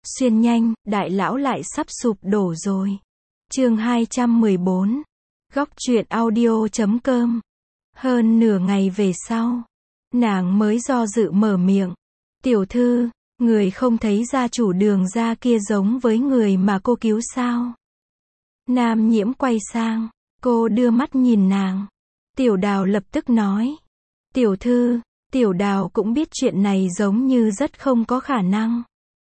Xuyên nhanh, đại lão lại sắp sụp đổ rồi. Chương 214. Góc truyện audio.com. Hơn nửa ngày về sau, nàng mới do dự mở miệng. Tiểu thư, người không thấy gia chủ Đường gia kia giống với người mà cô cứu sao? Nam Nhiễm quay sang, cô đưa mắt nhìn nàng. Tiểu Đào lập tức nói. Tiểu thư, Tiểu Đào cũng biết chuyện này giống như rất không có khả năng.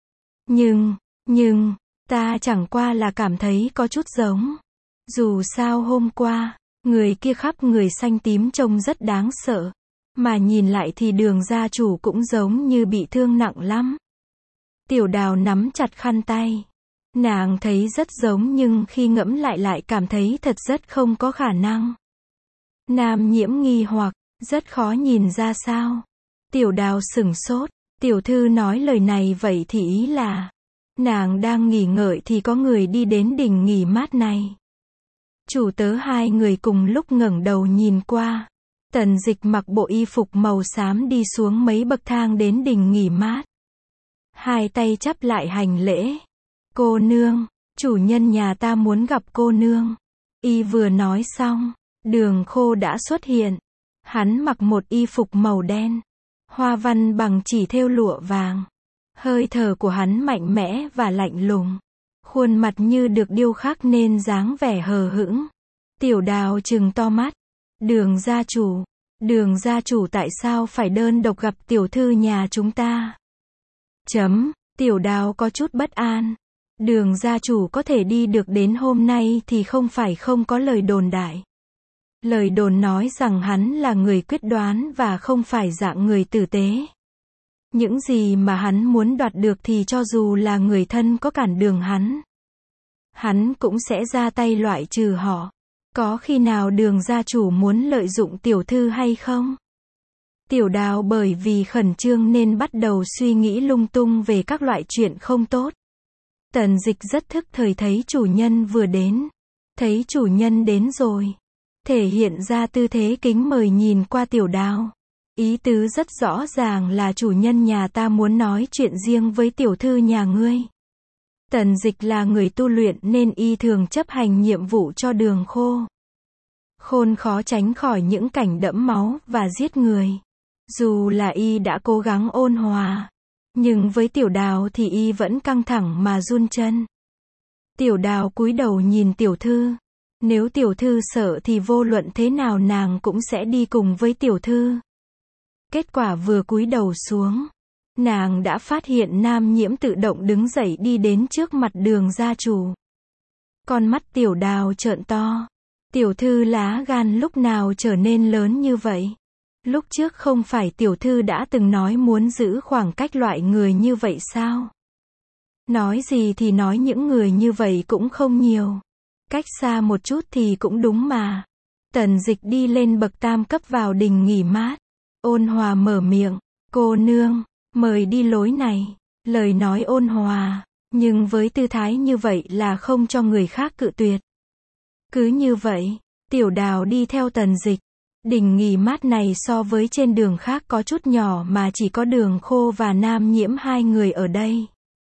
Nhưng, ta chẳng qua là cảm thấy có chút giống. Dù sao hôm qua, người kia khắp người xanh tím trông rất đáng sợ. Mà nhìn lại thì Đường gia chủ cũng giống như bị thương nặng lắm. Tiểu Đào nắm chặt khăn tay. Nàng thấy rất giống nhưng khi ngẫm lại cảm thấy thật rất không có khả năng. Nam Nhiễm nghi hoặc, rất khó nhìn ra sao. Tiểu Đào sửng sốt. Tiểu thư nói lời này vậy thì ý là, nàng đang nghỉ ngợi thì có người đi đến đỉnh nghỉ mát này. Chủ tớ hai người cùng lúc ngẩng đầu nhìn qua. Tần Dịch mặc bộ y phục màu xám đi xuống mấy bậc thang đến đỉnh nghỉ mát. Hai tay chắp lại hành lễ. Cô nương, chủ nhân nhà ta muốn gặp cô nương. Y vừa nói xong, Đường Khô đã xuất hiện. Hắn mặc một y phục màu đen, hoa văn bằng chỉ thêu lụa vàng. Hơi thở của hắn mạnh mẽ và lạnh lùng. Khuôn mặt như được điêu khắc nên dáng vẻ hờ hững. Tiểu Đào trừng to mắt. Đường gia chủ tại sao phải đơn độc gặp tiểu thư nhà chúng ta? Tiểu Đào có chút bất an. Đường gia chủ có thể đi được đến hôm nay thì không phải không có lời đồn đại. Lời đồn nói rằng hắn là người quyết đoán và không phải dạng người tử tế. Những gì mà hắn muốn đoạt được thì cho dù là người thân có cản đường hắn cũng sẽ ra tay loại trừ họ. Có khi nào Đường gia chủ muốn lợi dụng tiểu thư hay không? Tiểu Đào bởi vì khẩn trương nên bắt đầu suy nghĩ lung tung về các loại chuyện không tốt. Tần Dịch rất thức thời thấy chủ nhân vừa đến. Thấy chủ nhân đến rồi, thể hiện ra tư thế kính mời nhìn qua Tiểu Đào. Ý tứ rất rõ ràng là chủ nhân nhà ta muốn nói chuyện riêng với tiểu thư nhà ngươi. Tần Dịch là người tu luyện nên y thường chấp hành nhiệm vụ cho Đường Khôn khó tránh khỏi những cảnh đẫm máu và giết người. Dù là y đã cố gắng ôn hòa, nhưng với Tiểu Đào thì y vẫn căng thẳng mà run chân. Tiểu Đào cúi đầu nhìn tiểu thư. Nếu tiểu thư sợ thì vô luận thế nào nàng cũng sẽ đi cùng với tiểu thư. Kết quả vừa cúi đầu xuống, nàng đã phát hiện Nam Nhiễm tự động đứng dậy đi đến trước mặt Đường gia chủ. Con mắt Tiểu Đào trợn to. Tiểu thư lá gan lúc nào trở nên lớn như vậy? Lúc trước không phải tiểu thư đã từng nói muốn giữ khoảng cách loại người như vậy sao? Nói gì thì nói, những người như vậy cũng không nhiều. Cách xa một chút thì cũng đúng mà. Tần Dịch đi lên bậc tam cấp vào đình nghỉ mát. Ôn hòa mở miệng. Cô nương, mời đi lối này. Lời nói ôn hòa, nhưng với tư thái như vậy là không cho người khác cự tuyệt. Cứ như vậy, Tiểu Đào đi theo Tần Dịch. Đình nghỉ mát này so với trên đường khác có chút nhỏ mà chỉ có Đường Khô và Nam Nhiễm hai người ở đây.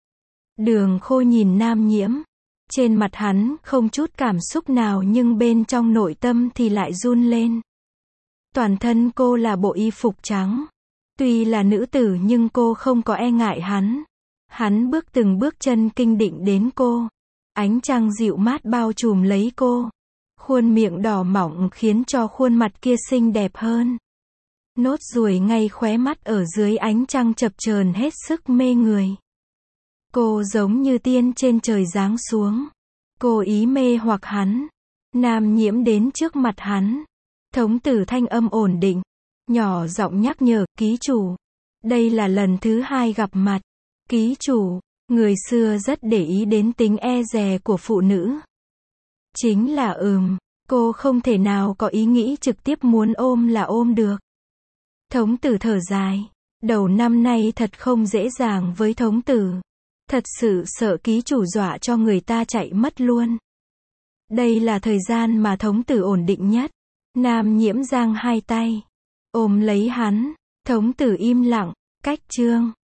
Đường Khô nhìn Nam Nhiễm. Trên mặt hắn không chút cảm xúc nào nhưng bên trong nội tâm thì lại run lên. Toàn thân cô là bộ y phục trắng. Tuy là nữ tử nhưng cô không có e ngại hắn. Hắn bước từng bước chân kinh định đến cô. Ánh trăng dịu mát bao trùm lấy cô. Khuôn miệng đỏ mọng khiến cho khuôn mặt kia xinh đẹp hơn. Nốt ruồi ngay khóe mắt ở dưới ánh trăng chập chờn hết sức mê người. Cô giống như tiên trên trời giáng xuống. Cô ý mê hoặc hắn. Nam Nhiễm đến trước mặt hắn. Thống tử thanh âm ổn định, nhỏ giọng nhắc nhở, ký chủ. Đây là lần thứ hai gặp mặt. Ký chủ, người xưa rất để ý đến tính e dè của phụ nữ. Chính là cô không thể nào có ý nghĩ trực tiếp muốn ôm là ôm được. Thống tử thở dài. Đầu năm nay thật không dễ dàng với thống tử. Thật sự sợ ký chủ dọa cho người ta chạy mất luôn. Đây là thời gian mà thống tử ổn định nhất. Nam Nhiễm giang hai tay, ôm lấy hắn. Thống tử im lặng. Cách chương